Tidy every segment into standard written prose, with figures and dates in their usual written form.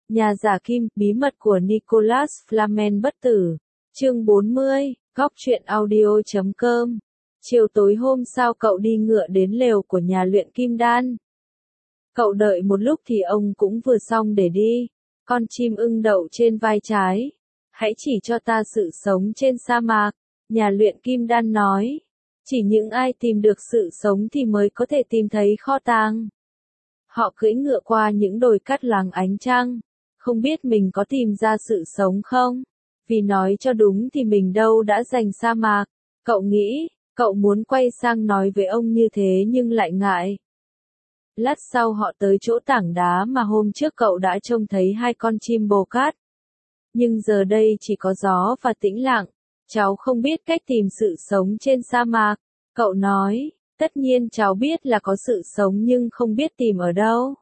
Nhà giả kim, bí mật của Nicholas Flamel bất tử. Chương 40, góc truyện audio.com. Chiều tối hôm sau cậu đi ngựa đến lều của nhà luyện kim đan. Cậu đợi một lúc thì ông cũng vừa xong để đi. Con chim ưng đậu trên vai trái. Hãy chỉ cho ta sự sống trên sa mạc. Nhà luyện kim đan nói. Chỉ những ai tìm được sự sống thì mới có thể tìm thấy kho tàng. Họ cưỡi ngựa qua những đồi cát làng ánh trăng. Không biết mình có tìm ra sự sống không? Vì nói cho đúng thì mình đâu đã giành sa mạc. Cậu nghĩ, cậu muốn quay sang nói với ông như thế nhưng lại ngại. Lát sau họ tới chỗ tảng đá mà hôm trước cậu đã trông thấy hai con chim bồ cát. Nhưng giờ đây chỉ có gió và tĩnh lặng. Cháu không biết cách tìm sự sống trên sa mạc. Cậu nói, tất nhiên cháu biết là có sự sống nhưng không biết tìm ở đâu.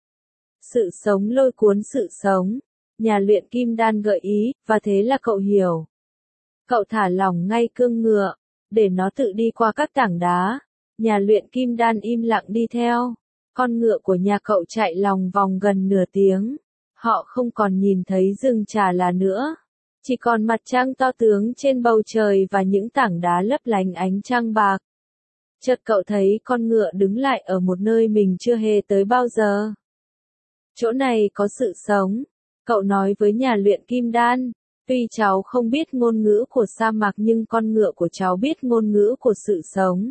Sự sống lôi cuốn sự sống. Nhà luyện kim đan gợi ý, và thế là cậu hiểu. Cậu thả lỏng ngay cương ngựa, để nó tự đi qua các tảng đá. Nhà luyện kim đan im lặng đi theo. Con ngựa của nhà cậu chạy lòng vòng gần nửa tiếng. Họ không còn nhìn thấy rừng trà là nữa. Chỉ còn mặt trăng to tướng trên bầu trời và những tảng đá lấp lánh ánh trăng bạc. Chợt cậu thấy con ngựa đứng lại ở một nơi mình chưa hề tới bao giờ. Chỗ này có sự sống. Cậu nói với nhà luyện kim đan. Tuy cháu không biết ngôn ngữ của sa mạc nhưng con ngựa của cháu biết ngôn ngữ của sự sống.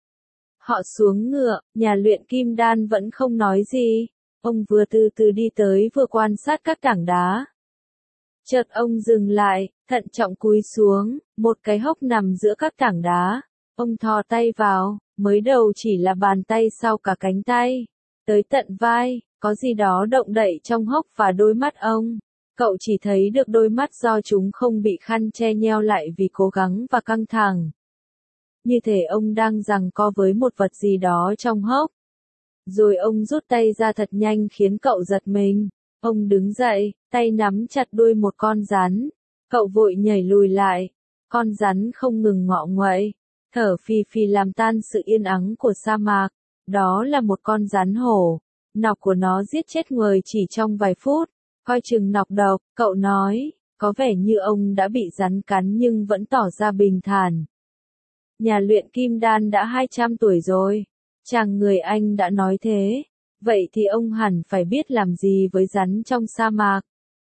Họ xuống ngựa, nhà luyện kim đan vẫn không nói gì. Ông vừa từ từ đi tới vừa quan sát các tảng đá. Chợt ông dừng lại, thận trọng cúi xuống, một cái hốc nằm giữa các tảng đá. Ông thò tay vào, mới đầu chỉ là bàn tay sau cả cánh tay. Tới tận vai, có gì đó động đậy trong hốc và đôi mắt ông. Cậu chỉ thấy được đôi mắt do chúng không bị khăn che nheo lại vì cố gắng và căng thẳng. Như thể ông đang giằng co với một vật gì đó trong hốc. Rồi ông rút tay ra thật nhanh khiến cậu giật mình. Ông đứng dậy, tay nắm chặt đuôi một con rắn. Cậu vội nhảy lùi lại. Con rắn không ngừng ngọ nguậy, thở phì phì làm tan sự yên ắng của sa mạc. Đó là một con rắn hổ. Nọc của nó giết chết người chỉ trong vài phút. Coi chừng nọc độc, cậu nói. Có vẻ như ông đã bị rắn cắn nhưng vẫn tỏ ra bình thản. Nhà luyện kim đan đã 200 tuổi rồi. Chàng người Anh đã nói thế. Vậy thì ông hẳn phải biết làm gì với rắn trong sa mạc.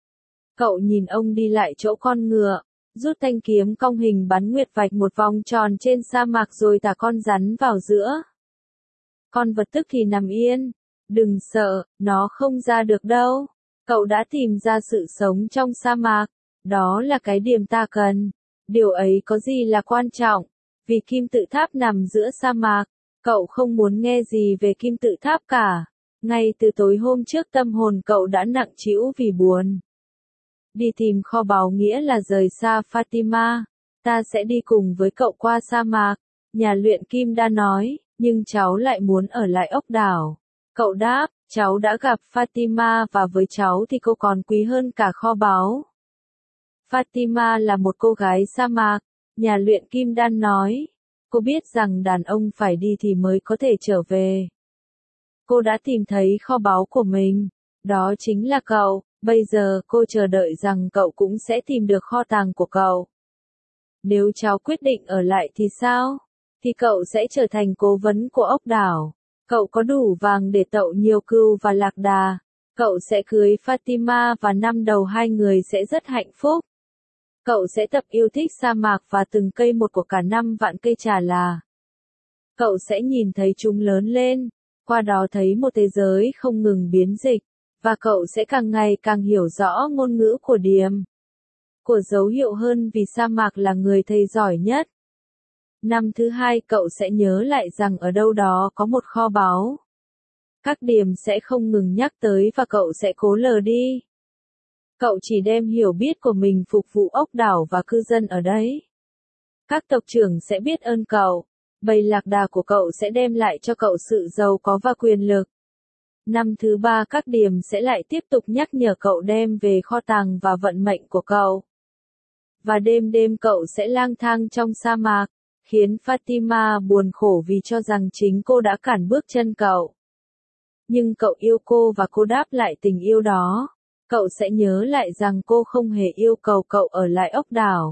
Cậu nhìn ông đi lại chỗ con ngựa, rút thanh kiếm cong hình bắn nguyệt vạch một vòng tròn trên sa mạc rồi thả con rắn vào giữa. Con vật tức thì nằm yên. Đừng sợ, nó không ra được đâu. Cậu đã tìm ra sự sống trong sa mạc. Đó là cái điểm ta cần. Điều ấy có gì là quan trọng. Vì kim tự tháp nằm giữa sa mạc. Cậu không muốn nghe gì về kim tự tháp cả. Ngay từ tối hôm trước tâm hồn cậu đã nặng trĩu vì buồn. Đi tìm kho báu nghĩa là rời xa Fatima. Ta sẽ đi cùng với cậu qua sa mạc. Nhà luyện kim đã nói, nhưng cháu lại muốn ở lại ốc đảo. Cậu đáp, cháu đã gặp Fatima và với cháu thì cô còn quý hơn cả kho báu. Fatima là một cô gái sa mạc. Nhà luyện kim đan nói. Cô biết rằng đàn ông phải đi thì mới có thể trở về. Cô đã tìm thấy kho báu của mình. Đó chính là cậu. Bây giờ cô chờ đợi rằng cậu cũng sẽ tìm được kho tàng của cậu. Nếu cháu quyết định ở lại thì sao? Thì cậu sẽ trở thành cố vấn của ốc đảo. Cậu có đủ vàng để tậu nhiều cừu và lạc đà. Cậu sẽ cưới Fatima và năm đầu hai người sẽ rất hạnh phúc. Cậu sẽ tập yêu thích sa mạc và từng cây một của cả 5 vạn cây trà là. Cậu sẽ nhìn thấy chúng lớn lên, qua đó thấy một thế giới không ngừng biến dịch, và cậu sẽ càng ngày càng hiểu rõ ngôn ngữ của điềm. Của dấu hiệu hơn vì sa mạc là người thầy giỏi nhất. Năm thứ hai cậu sẽ nhớ lại rằng ở đâu đó có một kho báu. Các điềm sẽ không ngừng nhắc tới và cậu sẽ cố lờ đi. Cậu chỉ đem hiểu biết của mình phục vụ ốc đảo và cư dân ở đấy. Các tộc trưởng sẽ biết ơn cậu. Bầy lạc đà của cậu sẽ đem lại cho cậu sự giàu có và quyền lực. Năm thứ ba các điềm sẽ lại tiếp tục nhắc nhở cậu đem về kho tàng và vận mệnh của cậu. Và đêm đêm cậu sẽ lang thang trong sa mạc, khiến Fatima buồn khổ vì cho rằng chính cô đã cản bước chân cậu. Nhưng cậu yêu cô và cô đáp lại tình yêu đó. cậu sẽ nhớ lại rằng cô không hề yêu cầu cậu ở lại ốc đảo.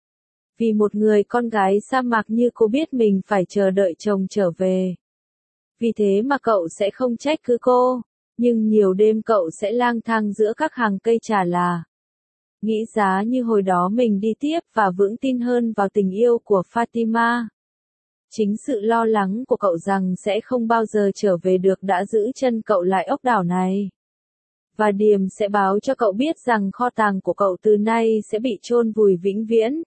Vì một người con gái sa mạc như cô biết mình phải chờ đợi chồng trở về. Vì thế mà cậu sẽ không trách cứ cô, nhưng nhiều đêm cậu sẽ lang thang giữa các hàng cây trà là. Nghĩ giá như hồi đó mình đi tiếp và vững tin hơn vào tình yêu của Fatima. Chính sự lo lắng của cậu rằng sẽ không bao giờ trở về được đã giữ chân cậu lại ốc đảo này. Và Điềm sẽ báo cho cậu biết rằng kho tàng của cậu từ nay sẽ bị chôn vùi vĩnh viễn.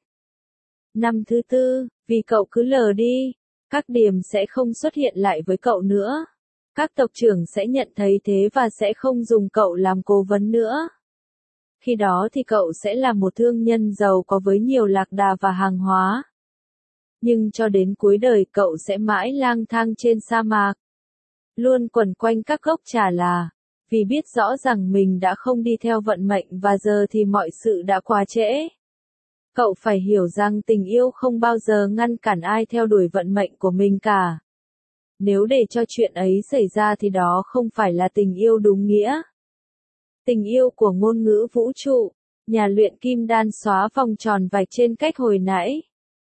Năm thứ tư, vì cậu cứ lờ đi, các Điềm sẽ không xuất hiện lại với cậu nữa. Các tộc trưởng sẽ nhận thấy thế và sẽ không dùng cậu làm cố vấn nữa. Khi đó thì cậu sẽ là một thương nhân giàu có với nhiều lạc đà và hàng hóa. Nhưng cho đến cuối đời cậu sẽ mãi lang thang trên sa mạc. Luôn quẩn quanh các gốc trà là, vì biết rõ rằng mình đã không đi theo vận mệnh và giờ thì mọi sự đã quá trễ. Cậu phải hiểu rằng tình yêu không bao giờ ngăn cản ai theo đuổi vận mệnh của mình cả. Nếu để cho chuyện ấy xảy ra thì đó không phải là tình yêu đúng nghĩa. Tình yêu của ngôn ngữ vũ trụ, nhà luyện kim đan xóa vòng tròn vạch trên cách hồi nãy.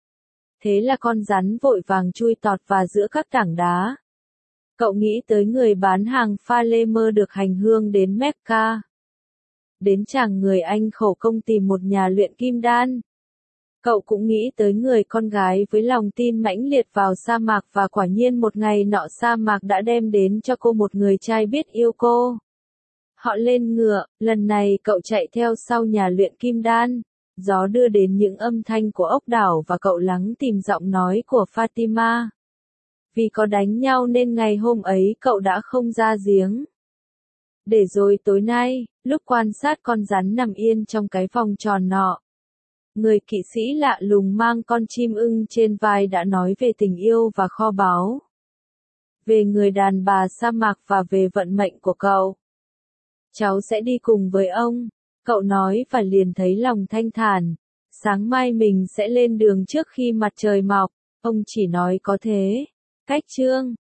Thế là con rắn vội vàng chui tọt vào giữa các tảng đá. Cậu nghĩ tới người bán hàng pha lê mơ được hành hương đến Mecca. Đến chàng người Anh khổ công tìm một nhà luyện kim đan. Cậu cũng nghĩ tới người con gái với lòng tin mãnh liệt vào sa mạc và quả nhiên một ngày nọ sa mạc đã đem đến cho cô một người trai biết yêu cô. Họ lên ngựa, lần này cậu chạy theo sau nhà luyện kim đan. Gió đưa đến những âm thanh của ốc đảo và cậu lắng tìm giọng nói của Fatima. Vì có đánh nhau nên ngày hôm ấy cậu đã không ra giếng. Để rồi tối nay, lúc quan sát con rắn nằm yên trong cái vòng tròn nọ. Người kỵ sĩ lạ lùng mang con chim ưng trên vai đã nói về tình yêu và kho báu. Về người đàn bà sa mạc và về vận mệnh của cậu. Cháu sẽ đi cùng với ông, cậu nói và liền thấy lòng thanh thản. Sáng mai mình sẽ lên đường trước khi mặt trời mọc, ông chỉ nói có thế. Cách chương